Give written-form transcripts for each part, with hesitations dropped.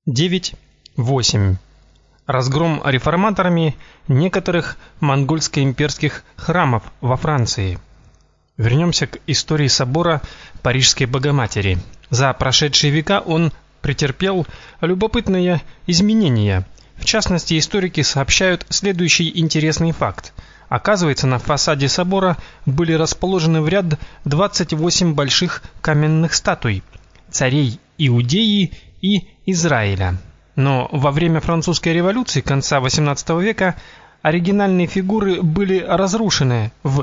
9.8. Разгром реформаторами некоторых монгольско-имперских храмов во Франции. Вернемся к истории собора Парижской Богоматери. За прошедшие века он претерпел любопытные изменения. В частности, историки сообщают следующий интересный факт. Оказывается, на фасаде собора были расположены в ряд 28 больших каменных статуй царей Иудеи и Израиля. Но во время французской революции конца XVIII века оригинальные фигуры были разрушены в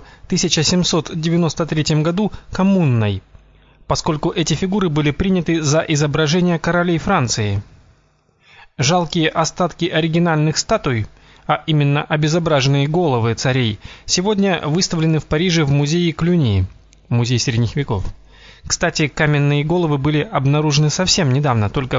1793 году коммуной, поскольку эти фигуры были приняты за изображения королей Франции. Жалкие остатки оригинальных статуй, а именно обезображенные головы царей, сегодня выставлены в Париже в музее Клюни, музей средних веков. Кстати, каменные головы были обнаружены совсем недавно, только в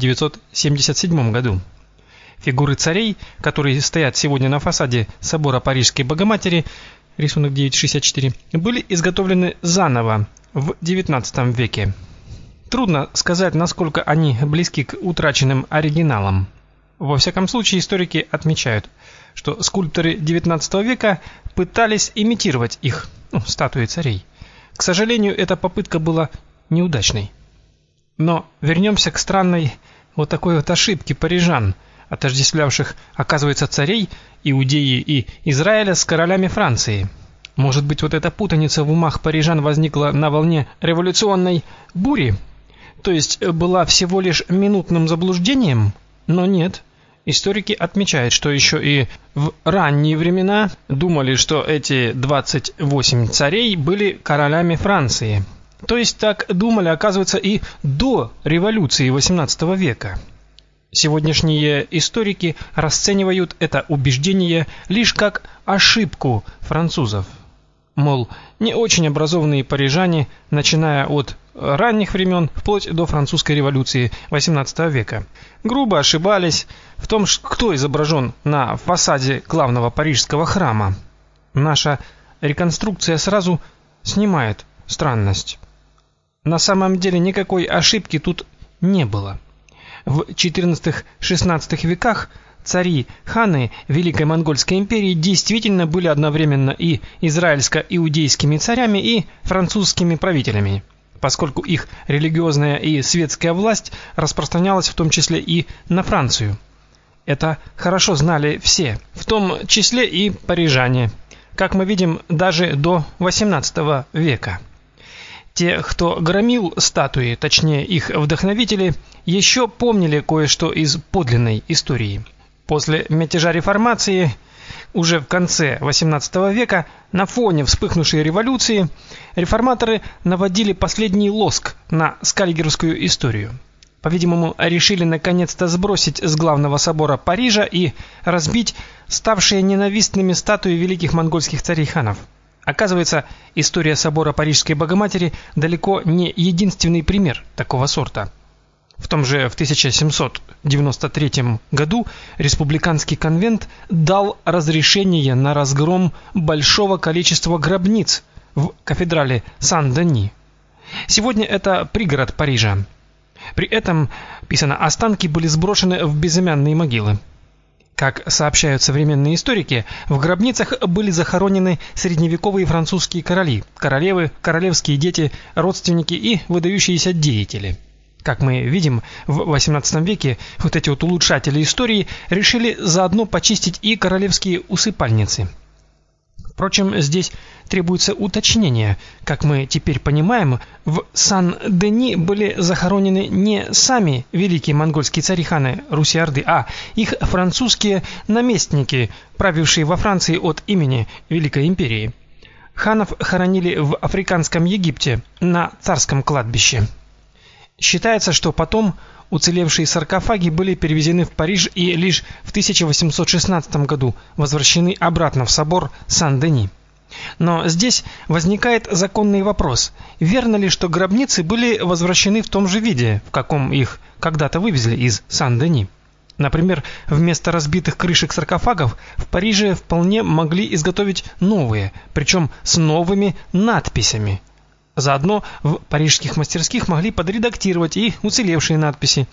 1977 году. Фигуры царей, которые стоят сегодня на фасаде собора Парижской Богоматери, рисунок 9.64, были изготовлены заново в XIX веке. Трудно сказать, насколько они близки к утраченным оригиналам. Во всяком случае, историки отмечают, что скульпторы XIX века пытались имитировать их, статуи царей. К сожалению, эта попытка была неудачной. Но вернемся к странной вот такой вот ошибке парижан, отождествлявших, оказывается, царей Иудеи и Израиля с королями Франции. Может быть, вот эта путаница в умах парижан возникла на волне революционной бури, то есть была всего лишь минутным заблуждением? Но нет. Историки отмечают, что еще и в ранние времена думали, что эти 28 царей были королями Франции. То есть так думали, оказывается, и до революции XVIII века. Сегодняшние историки расценивают это убеждение лишь как ошибку французов. Мол, не очень образованные парижане, начиная от ранних времен вплоть до французской революции XVIII века, грубо ошибались в том, кто изображен на фасаде главного парижского храма. Наша реконструкция сразу снимает странность. На самом деле никакой ошибки тут не было. В XIV-XVI веках цари-ханы Великой Монгольской империи действительно были одновременно и израильско-иудейскими царями, и французскими правителями, поскольку их религиозная и светская власть распространялась в том числе и на Францию. Это хорошо знали все, в том числе и парижане, как мы видим, даже до XVIII века. Те, кто громил статуи, точнее их вдохновители, еще помнили кое-что из подлинной истории. После мятежа реформации, уже в конце XVIII века, на фоне вспыхнувшей революции, реформаторы наводили последний лоск на скальгерскую историю. По-видимому, решили наконец-то сбросить с главного собора Парижа и разбить ставшие ненавистными статуи великих монгольских царей-ханов. Оказывается, история собора Парижской Богоматери далеко не единственный пример такого сорта. В том же в 1793 году республиканский конвент дал разрешение на разгром большого количества гробниц в кафедрале Сан-Дени. Сегодня это пригород Парижа. При этом, писано, останки были сброшены в безымянные могилы. Как сообщают современные историки, в гробницах были захоронены средневековые французские короли, королевы, королевские дети, родственники и выдающиеся деятели. Как мы видим, в XVIII веке вот эти вот улучшатели истории решили заодно почистить и королевские усыпальницы. Впрочем, здесь требуется уточнение. Как мы теперь понимаем, в Сан-Дени были захоронены не сами великие монгольские цари-ханы Руси-Орды, а их французские наместники, правившие во Франции от имени Великой империи. Ханов хоронили в африканском Египте на царском кладбище. Считается, что потом уцелевшие саркофаги были перевезены в Париж и лишь в 1816 году возвращены обратно в собор Сан-Дени. Но здесь возникает законный вопрос: верно ли, что гробницы были возвращены в том же виде, в каком их когда-то вывезли из Сан-Дени? Например, вместо разбитых крышек саркофагов в Париже вполне могли изготовить новые, причем с новыми надписями. Заодно в парижских мастерских могли подредактировать и уцелевшие надписи.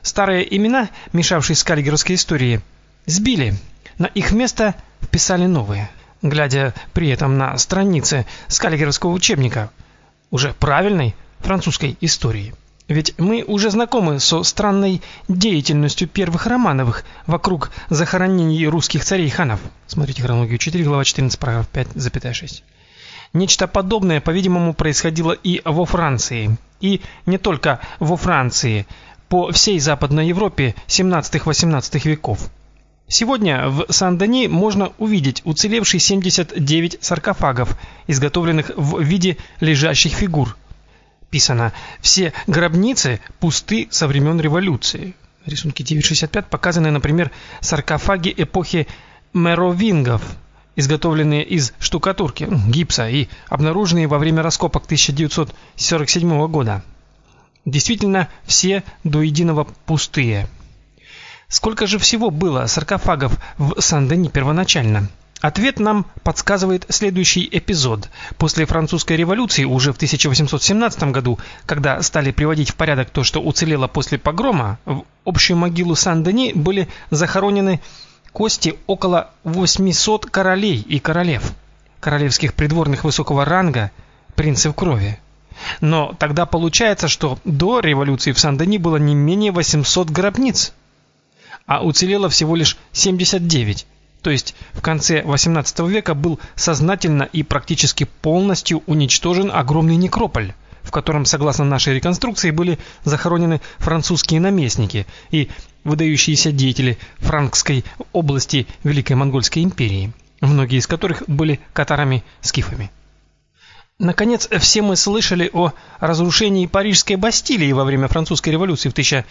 старые имена, мешавшие скаллигеровской истории, сбили. На их место вписали новые. Глядя при этом на страницы скаллигеровского учебника уже правильной французской истории. Ведь мы уже знакомы со странной деятельностью первых Романовых вокруг захоронений русских царей-ханов. Смотрите хронологию 4, глава 14, параграф 5,6. Нечто подобное, по-видимому, происходило и во Франции. И не только во Франции, по всей Западной Европе 17-18 веков. Сегодня в Сен-Дени можно увидеть уцелевшие 79 саркофагов, изготовленных в виде лежащих фигур. Писано: все гробницы пусты со времен революции. Рисунки 9.65 показаны, например, саркофаги эпохи меровингов, изготовленные из штукатурки, гипса и обнаруженные во время раскопок 1947 года. Действительно, все до единого пустые. Сколько же всего было саркофагов в Сен-Дени первоначально? Ответ нам подсказывает следующий эпизод. После французской революции, уже в 1817 году, когда стали приводить в порядок то, что уцелело после погрома, в общую могилу Сен-Дени были захоронены кости около 800 королей и королев, королевских придворных высокого ранга, принцев крови. Но тогда получается, что до революции в Сен-Дени было не менее 800 гробниц, а уцелело всего лишь 79. То есть в конце XVIII века был сознательно и практически полностью уничтожен огромный некрополь, в котором, согласно нашей реконструкции, были захоронены французские наместники и выдающиеся деятели франкской области Великой Монгольской империи, многие из которых были катарами-скифами. Наконец, все мы слышали о разрушении Парижской Бастилии во время французской революции в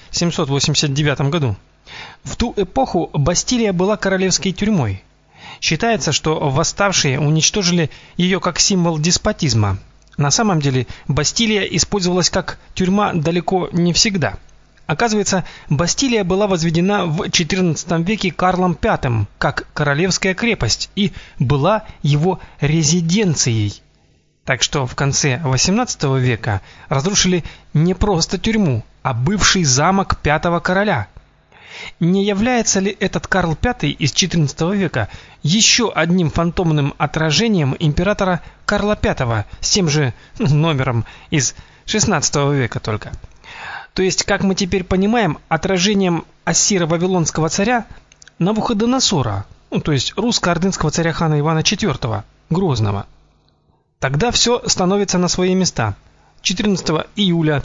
1789 году. В ту эпоху Бастилия была королевской тюрьмой. Считается, что восставшие уничтожили ее как символ деспотизма. На самом деле Бастилия использовалась как тюрьма далеко не всегда. Оказывается, Бастилия была возведена в XIV веке Карлом V как королевская крепость и была его резиденцией. Так что в конце XVIII века разрушили не просто тюрьму, а бывший замок пятого короля. Не является ли этот Карл V из XIV века еще одним фантомным отражением императора Карла V с тем же номером из XVI века только? То есть, как мы теперь понимаем, отражением ассиро-вавилонского царя Навуходоносора, то есть русско-ордынского царя хана Ивана IV Грозного. Тогда все становится на свои места. 14 июля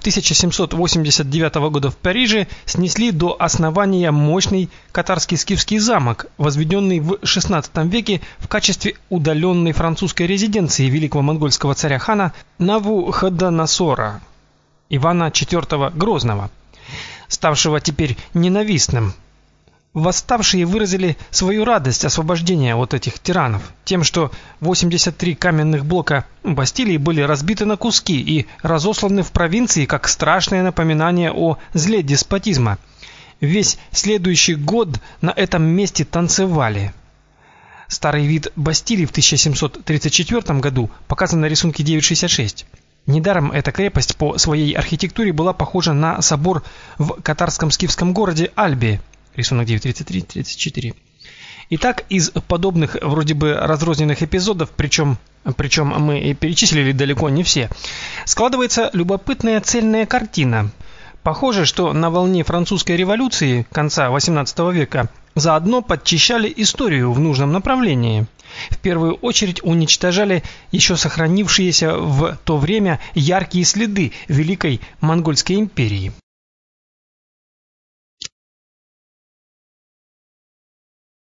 1789 года в Париже снесли до основания мощный катарский скифский замок, возведенный в XVI веке в качестве удаленной французской резиденции великого монгольского царя-хана Навуходоносора Ивана IV Грозного, ставшего теперь ненавистным. Восставшие выразили свою радость освобождения от этих тиранов тем, что 83 каменных блока Бастилии были разбиты на куски и разосланы в провинции как страшное напоминание о зле деспотизма. Весь следующий год на этом месте танцевали. Старый вид Бастилии в 1734 году показан на рисунке 9.66. Недаром эта крепость по своей архитектуре была похожа на собор в катарском скифском городе Альбе. Рисунок 9.33-34. Итак, из подобных вроде бы разрозненных эпизодов, причем мы и перечислили далеко не все, складывается любопытная цельная картина. Похоже, что на волне французской революции конца XVIII века заодно подчищали историю в нужном направлении. В первую очередь уничтожали еще сохранившиеся в то время яркие следы Великой Монгольской империи.